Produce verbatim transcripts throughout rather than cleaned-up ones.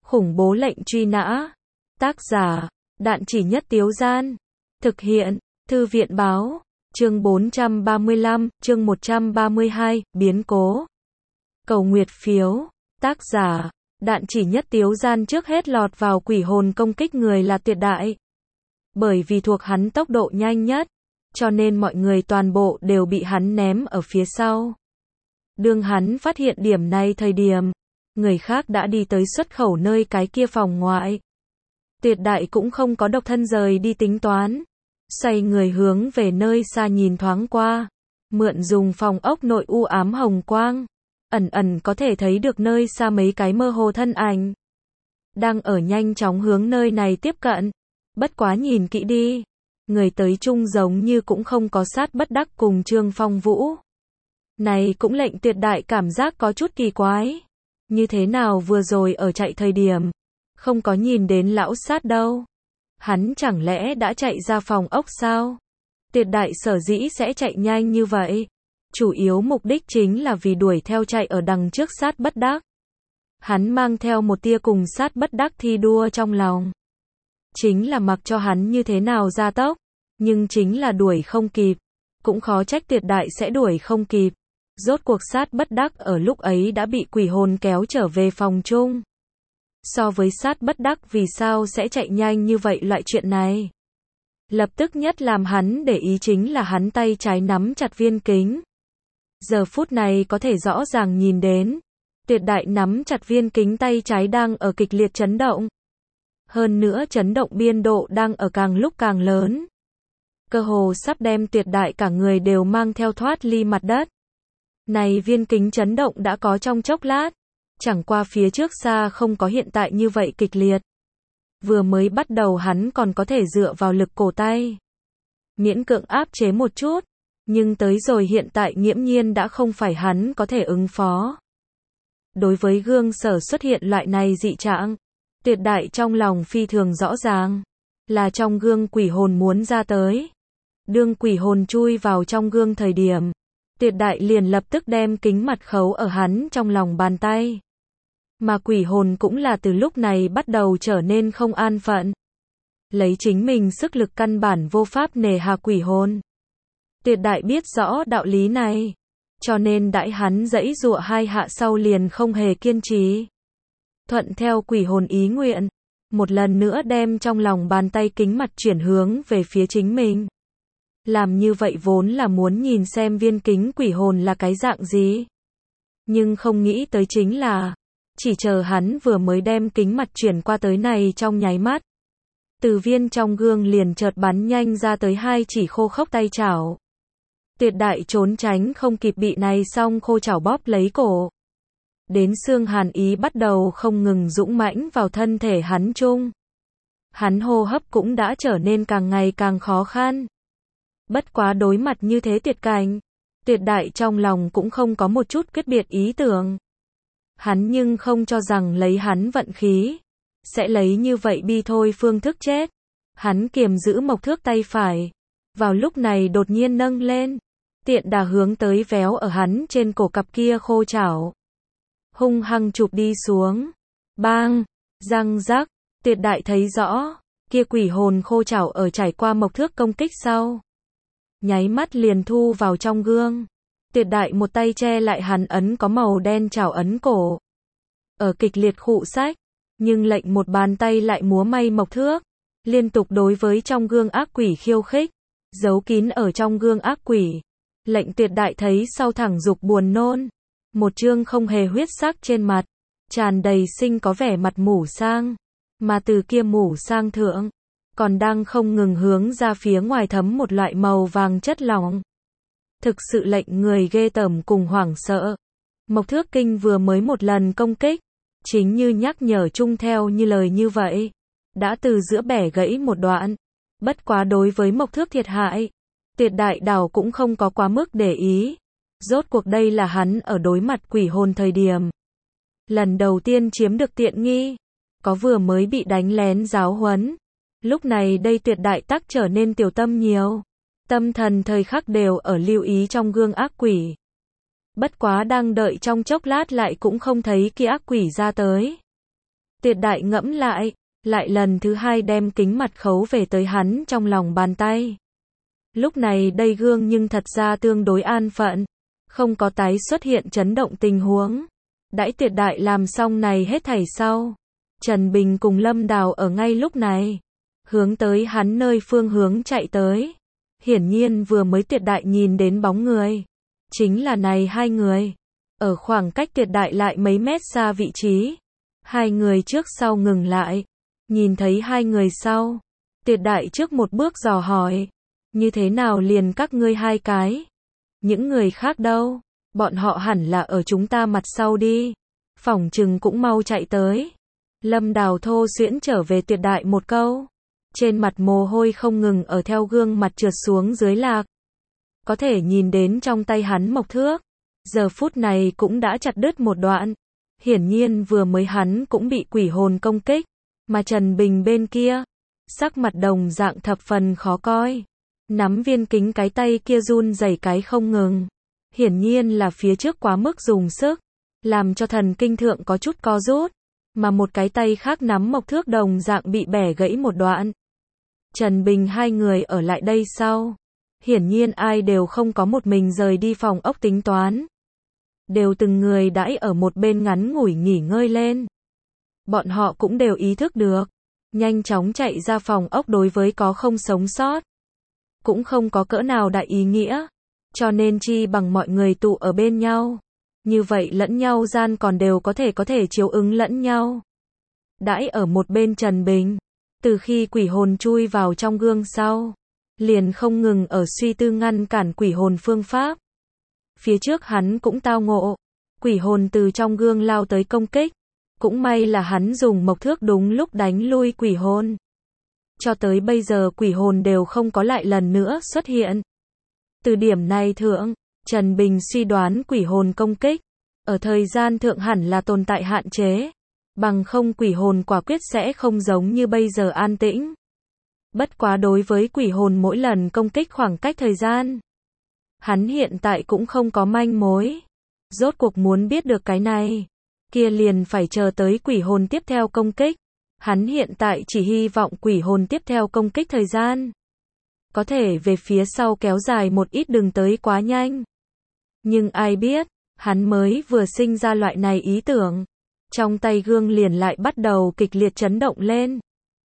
Khủng bố lệnh truy nã. Tác giả, Đạn Chỉ Nhất Tiếu Gian. Thực hiện, Thư viện báo. Chương bốn trăm ba mươi lăm, chương một trăm ba mươi hai, biến cố. Cầu nguyệt phiếu. Tác giả, Đạn Chỉ Nhất Tiếu Gian. Trước hết lọt vào quỷ hồn công kích người là Tuyệt Đại. Bởi vì thuộc hắn tốc độ nhanh nhất, cho nên mọi người toàn bộ đều bị hắn ném ở phía sau. Đương hắn phát hiện điểm này thời điểm, người khác đã đi tới xuất khẩu nơi cái kia phòng ngoại. Tuyệt Đại cũng không có độc thân rời đi tính toán. Xoay người hướng về nơi xa nhìn thoáng qua. Mượn dùng phòng ốc nội u ám hồng quang. Ẩn ẩn có thể thấy được nơi xa mấy cái mơ hồ thân ảnh. Đang ở nhanh chóng hướng nơi này tiếp cận. Bất quá nhìn kỹ đi. Người tới chung giống như cũng không có sát bất đắc cùng Trương Phong Vũ. Này cũng lệnh Tuyệt Đại cảm giác có chút kỳ quái. Như thế nào vừa rồi ở chạy thời điểm, không có nhìn đến lão sát đâu. Hắn chẳng lẽ đã chạy ra phòng ốc sao? Tuyệt Đại sở dĩ sẽ chạy nhanh như vậy. Chủ yếu mục đích chính là vì đuổi theo chạy ở đằng trước sát bất đắc. Hắn mang theo một tia cùng sát bất đắc thi đua trong lòng. Chính là mặc cho hắn như thế nào gia tốc, nhưng chính là đuổi không kịp. Cũng khó trách Tuyệt Đại sẽ đuổi không kịp. Rốt cuộc sát bất đắc ở lúc ấy đã bị quỷ hồn kéo trở về phòng chung. So với sát bất đắc vì sao sẽ chạy nhanh như vậy loại chuyện này. Lập tức nhất làm hắn để ý chính là hắn tay trái nắm chặt viên kính. Giờ phút này có thể rõ ràng nhìn đến. Tuyệt Đại nắm chặt viên kính tay trái đang ở kịch liệt chấn động. Hơn nữa chấn động biên độ đang ở càng lúc càng lớn. Cơ hồ sắp đem Tuyệt Đại cả người đều mang theo thoát ly mặt đất. Này viên kính chấn động đã có trong chốc lát. Chẳng qua phía trước xa không có hiện tại như vậy kịch liệt. Vừa mới bắt đầu hắn còn có thể dựa vào lực cổ tay. Miễn cưỡng áp chế một chút. Nhưng tới rồi hiện tại nghiễm nhiên đã không phải hắn có thể ứng phó. Đối với gương sở xuất hiện loại này dị trạng. Tuyệt Đại trong lòng phi thường rõ ràng. Là trong gương quỷ hồn muốn ra tới. Đương quỷ hồn chui vào trong gương thời điểm. Tuyệt Đại liền lập tức đem kính mặt khấu ở hắn trong lòng bàn tay. Mà quỷ hồn cũng là từ lúc này bắt đầu trở nên không an phận. Lấy chính mình sức lực căn bản vô pháp nề hà quỷ hồn. Tuyệt Đại biết rõ đạo lý này. Cho nên đãi hắn giãy giụa hai hạ sau liền không hề kiên trì. Thuận theo quỷ hồn ý nguyện. Một lần nữa đem trong lòng bàn tay kính mặt chuyển hướng về phía chính mình. Làm như vậy vốn là muốn nhìn xem viên kính quỷ hồn là cái dạng gì. Nhưng không nghĩ tới chính là, chỉ chờ hắn vừa mới đem kính mặt chuyển qua tới này trong nháy mắt. Từ viên trong gương liền chợt bắn nhanh ra tới hai chỉ khô khốc tay chảo. Tuyệt Đại trốn tránh không kịp bị này xong khô chảo bóp lấy cổ. Đến xương hàn ý bắt đầu không ngừng dũng mãnh vào thân thể hắn chung. Hắn hô hấp cũng đã trở nên càng ngày càng khó khăn. Bất quá đối mặt như thế tuyệt cảnh, Tuyệt Đại trong lòng cũng không có một chút quyết biệt ý tưởng. Hắn nhưng không cho rằng lấy hắn vận khí, sẽ lấy như vậy bi thôi phương thức chết. Hắn kiềm giữ mộc thước tay phải, vào lúc này đột nhiên nâng lên, tiện đà hướng tới véo ở hắn trên cổ cặp kia khô chảo. Hung hăng chụp đi xuống. Bang, răng rắc, Tuyệt Đại thấy rõ, kia quỷ hồn khô chảo ở trải qua mộc thước công kích sau. Nháy mắt liền thu vào trong gương. Tuyệt Đại một tay che lại hắn ấn có màu đen chảo ấn cổ. Ở kịch liệt khụ sách, nhưng lệnh một bàn tay lại múa may mộc thước. Liên tục đối với trong gương ác quỷ khiêu khích. Giấu kín ở trong gương ác quỷ. Lệnh Tuyệt Đại thấy sau thẳng dục buồn nôn. Một chương không hề huyết sắc trên mặt. Tràn đầy sinh có vẻ mặt mủ sang. Mà từ kia mủ sang thượng. Còn đang không ngừng hướng ra phía ngoài thấm một loại màu vàng chất lỏng. Thực sự lệnh người ghê tởm cùng hoảng sợ. Mộc thước kinh vừa mới một lần công kích. Chính như nhắc nhở chung theo như lời như vậy. Đã từ giữa bẻ gãy một đoạn. Bất quá đối với mộc thước thiệt hại. Tuyệt Đại đảo cũng không có quá mức để ý. Rốt cuộc đây là hắn ở đối mặt quỷ hồn thời điểm. Lần đầu tiên chiếm được tiện nghi. Có vừa mới bị đánh lén giáo huấn. Lúc này đây Tuyệt Đại tắc trở nên tiểu tâm nhiều. Tâm thần thời khắc đều ở lưu ý trong gương ác quỷ. Bất quá đang đợi trong chốc lát lại cũng không thấy kia ác quỷ ra tới. Tiệt Đại ngẫm lại, lại lần thứ hai đem kính mặt khấu về tới hắn trong lòng bàn tay. Lúc này đây gương nhưng thật ra tương đối an phận, không có tái xuất hiện chấn động tình huống. Đãi Tiệt Đại làm xong này hết thảy sau, Trần Bình cùng Lâm Đào ở ngay lúc này, hướng tới hắn nơi phương hướng chạy tới. Hiển nhiên vừa mới Tiệt Đại nhìn đến bóng người, chính là này hai người, ở khoảng cách Tiệt Đại lại mấy mét xa vị trí. Hai người trước sau ngừng lại, nhìn thấy hai người sau, Tiệt Đại trước một bước dò hỏi, như thế nào liền các ngươi hai cái? Những người khác đâu? Bọn họ hẳn là ở chúng ta mặt sau đi, phỏng chừng cũng mau chạy tới. Lâm Đào thô xuyễn trở về Tiệt Đại một câu, trên mặt mồ hôi không ngừng ở theo gương mặt trượt xuống dưới lạc. Có thể nhìn đến trong tay hắn mộc thước, giờ phút này cũng đã chặt đứt một đoạn. Hiển nhiên vừa mới hắn cũng bị quỷ hồn công kích, mà Trần Bình bên kia, sắc mặt đồng dạng thập phần khó coi. Nắm viên kính cái tay kia run rẩy cái không ngừng. Hiển nhiên là phía trước quá mức dùng sức, làm cho thần kinh thượng có chút co rút, mà một cái tay khác nắm mộc thước đồng dạng bị bẻ gãy một đoạn. Trần Bình hai người ở lại đây sau, hiển nhiên ai đều không có một mình rời đi phòng ốc tính toán. Đều từng người đãi ở một bên ngắn ngủi nghỉ ngơi lên. Bọn họ cũng đều ý thức được, nhanh chóng chạy ra phòng ốc đối với có không sống sót, cũng không có cỡ nào đại ý nghĩa, cho nên chi bằng mọi người tụ ở bên nhau. Như vậy lẫn nhau gian còn đều có thể có thể chiếu ứng lẫn nhau. Đãi ở một bên Trần Bình, từ khi quỷ hồn chui vào trong gương sau, liền không ngừng ở suy tư ngăn cản quỷ hồn phương pháp. Phía trước hắn cũng tao ngộ, quỷ hồn từ trong gương lao tới công kích, cũng may là hắn dùng mộc thước đúng lúc đánh lui quỷ hồn. Cho tới bây giờ quỷ hồn đều không có lại lần nữa xuất hiện. Từ điểm này thượng, Trần Bình suy đoán quỷ hồn công kích, ở thời gian thượng hẳn là tồn tại hạn chế, bằng không quỷ hồn quả quyết sẽ không giống như bây giờ an tĩnh. Bất quá đối với quỷ hồn mỗi lần công kích khoảng cách thời gian, hắn hiện tại cũng không có manh mối. Rốt cuộc muốn biết được cái này, kia liền phải chờ tới quỷ hồn tiếp theo công kích. Hắn hiện tại chỉ hy vọng quỷ hồn tiếp theo công kích thời gian có thể về phía sau kéo dài một ít, đừng tới quá nhanh. Nhưng ai biết, hắn mới vừa sinh ra loại này ý tưởng, trong tay gương liền lại bắt đầu kịch liệt chấn động lên.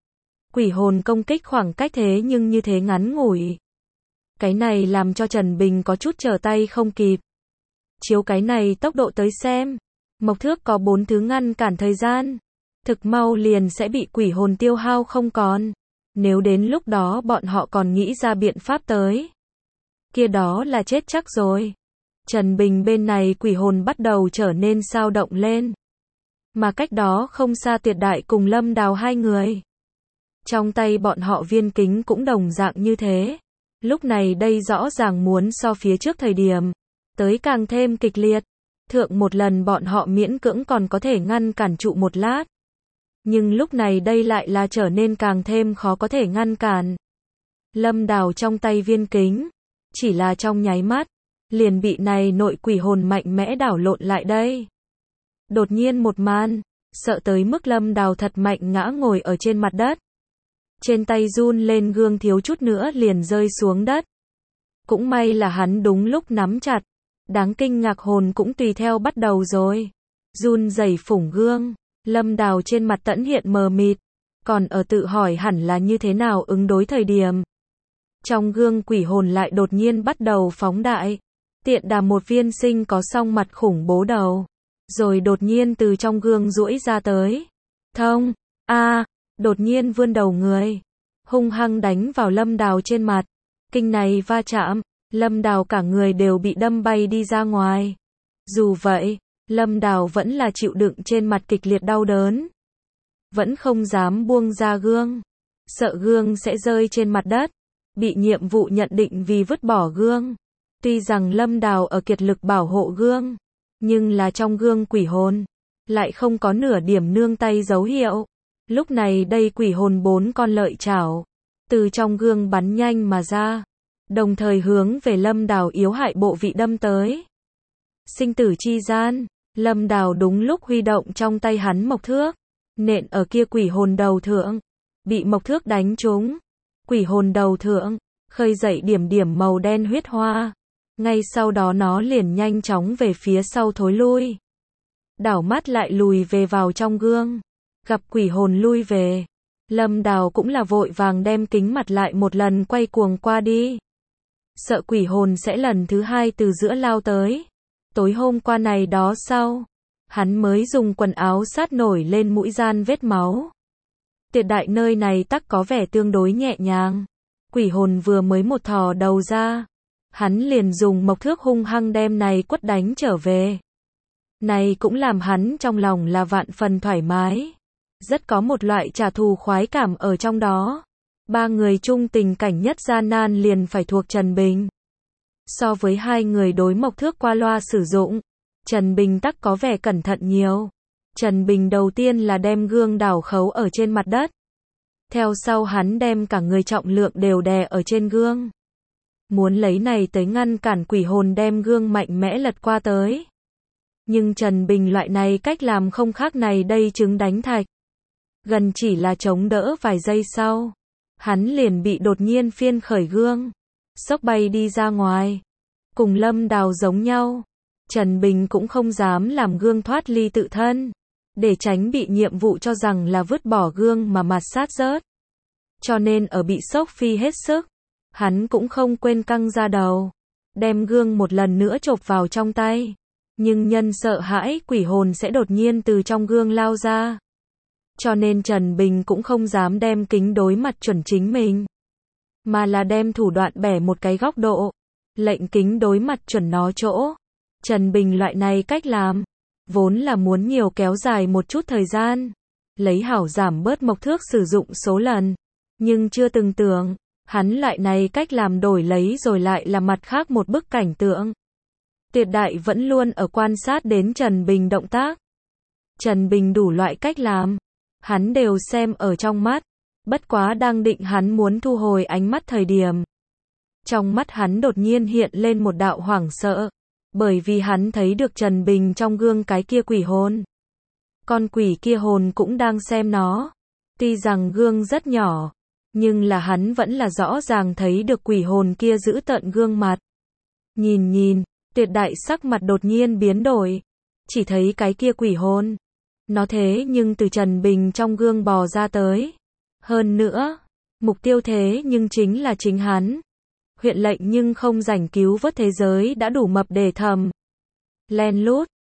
Quỷ hồn công kích khoảng cách thế nhưng như thế ngắn ngủi. Cái này làm cho Trần Bình có chút trở tay không kịp. Chiếu cái này tốc độ tới xem, mộc thước có bốn thứ ngăn cản thời gian, thực mau liền sẽ bị quỷ hồn tiêu hao không còn. Nếu đến lúc đó bọn họ còn nghĩ ra biện pháp tới, kia đó là chết chắc rồi. Trần Bình bên này quỷ hồn bắt đầu trở nên sao động lên. Mà cách đó không xa Tiệt Đại cùng Lâm Đào hai người, trong tay bọn họ viên kính cũng đồng dạng như thế. Lúc này đây rõ ràng muốn so phía trước thời điểm tới càng thêm kịch liệt. Thượng một lần bọn họ miễn cưỡng còn có thể ngăn cản trụ một lát, nhưng lúc này đây lại là trở nên càng thêm khó có thể ngăn cản. Lâm Đào trong tay viên kính, chỉ là trong nháy mắt, liền bị này nội quỷ hồn mạnh mẽ đảo lộn lại đây. Đột nhiên một màn, sợ tới mức Lâm Đào thật mạnh ngã ngồi ở trên mặt đất. Trên tay run lên gương thiếu chút nữa liền rơi xuống đất. Cũng may là hắn đúng lúc nắm chặt, đáng kinh ngạc hồn cũng tùy theo bắt đầu rồi. Run rẩy phủng gương, Lâm Đào trên mặt tẫn hiện mờ mịt, còn ở tự hỏi hẳn là như thế nào ứng đối thời điểm. Trong gương quỷ hồn lại đột nhiên bắt đầu phóng đại, tiện đà một viên sinh có song mặt khủng bố đầu, rồi đột nhiên từ trong gương duỗi ra tới. Thông, a, đột nhiên vươn đầu người, hung hăng đánh vào Lâm Đào trên mặt. Kinh này va chạm, Lâm Đào cả người đều bị đâm bay đi ra ngoài. Dù vậy, Lâm Đào vẫn là chịu đựng trên mặt kịch liệt đau đớn, vẫn không dám buông ra gương, sợ gương sẽ rơi trên mặt đất, bị nhiệm vụ nhận định vì vứt bỏ gương. Tuy rằng Lâm Đào ở kiệt lực bảo hộ gương, nhưng là trong gương quỷ hồn lại không có nửa điểm nương tay dấu hiệu. Lúc này đây quỷ hồn bốn con lợi chảo từ trong gương bắn nhanh mà ra, đồng thời hướng về Lâm Đào yếu hại bộ vị đâm tới. Sinh tử chi gian, Lâm Đào đúng lúc huy động trong tay hắn mộc thước, nện ở kia quỷ hồn đầu thượng, bị mộc thước đánh trúng. Quỷ hồn đầu thượng, khơi dậy điểm điểm màu đen huyết hoa. Ngay sau đó nó liền nhanh chóng về phía sau thối lui. Đảo mắt lại lùi về vào trong gương. Gặp quỷ hồn lui về, Lâm Đào cũng là vội vàng đem kính mặt lại một lần quay cuồng qua đi. Sợ quỷ hồn sẽ lần thứ hai từ giữa lao tới. Tối hôm qua này đó sau, hắn mới dùng quần áo sát nổi lên mũi gian vết máu. Tiệt đại nơi này tắc có vẻ tương đối nhẹ nhàng. Quỷ hồn vừa mới một thò đầu ra, hắn liền dùng mộc thước hung hăng đem này quất đánh trở về. Này cũng làm hắn trong lòng là vạn phần thoải mái. Rất có một loại trả thù khoái cảm ở trong đó. Ba người chung tình cảnh nhất gian nan liền phải thuộc Trần Bình. So với hai người đối mộc thước qua loa sử dụng, Trần Bình tắc có vẻ cẩn thận nhiều. Trần Bình đầu tiên là đem gương đảo khấu ở trên mặt đất. Theo sau hắn đem cả người trọng lượng đều đè ở trên gương. Muốn lấy này tới ngăn cản quỷ hồn đem gương mạnh mẽ lật qua tới. Nhưng Trần Bình loại này cách làm không khác này đây trứng đánh thạch. Gần chỉ là chống đỡ vài giây sau, hắn liền bị đột nhiên phiên khởi gương, xốc bay đi ra ngoài. Cùng Lâm Đào giống nhau, Trần Bình cũng không dám làm gương thoát ly tự thân, để tránh bị nhiệm vụ cho rằng là vứt bỏ gương mà mạt sát rớt. Cho nên ở bị sốc phi hết sức, hắn cũng không quên căng ra đầu, đem gương một lần nữa chộp vào trong tay. Nhưng nhân sợ hãi quỷ hồn sẽ đột nhiên từ trong gương lao ra. Cho nên Trần Bình cũng không dám đem kính đối mặt chuẩn chính mình, mà là đem thủ đoạn bẻ một cái góc độ, lệnh kính đối mặt chuẩn nó chỗ. Trần Bình loại này cách làm, vốn là muốn nhiều kéo dài một chút thời gian, lấy hảo giảm bớt mộc thước sử dụng số lần. Nhưng chưa từng tưởng, hắn loại này cách làm đổi lấy rồi lại là mặt khác một bức cảnh tượng. Tiệt đại vẫn luôn ở quan sát đến Trần Bình động tác. Trần Bình đủ loại cách làm, hắn đều xem ở trong mắt. Bất quá đang định hắn muốn thu hồi ánh mắt thời điểm, trong mắt hắn đột nhiên hiện lên một đạo hoảng sợ. Bởi vì hắn thấy được Trần Bình trong gương cái kia quỷ hồn. Con quỷ kia hồn cũng đang xem nó. Tuy rằng gương rất nhỏ, nhưng là hắn vẫn là rõ ràng thấy được quỷ hồn kia giữ tận gương mặt. Nhìn nhìn, Tiệt đại sắc mặt đột nhiên biến đổi. Chỉ thấy cái kia quỷ hồn, nó thế nhưng từ Trần Bình trong gương bò ra tới. Hơn nữa, mục tiêu thế nhưng chính là chính hắn. Huyện lệnh nhưng không rảnh cứu vớt thế giới đã đủ mập để thầm. Len lút,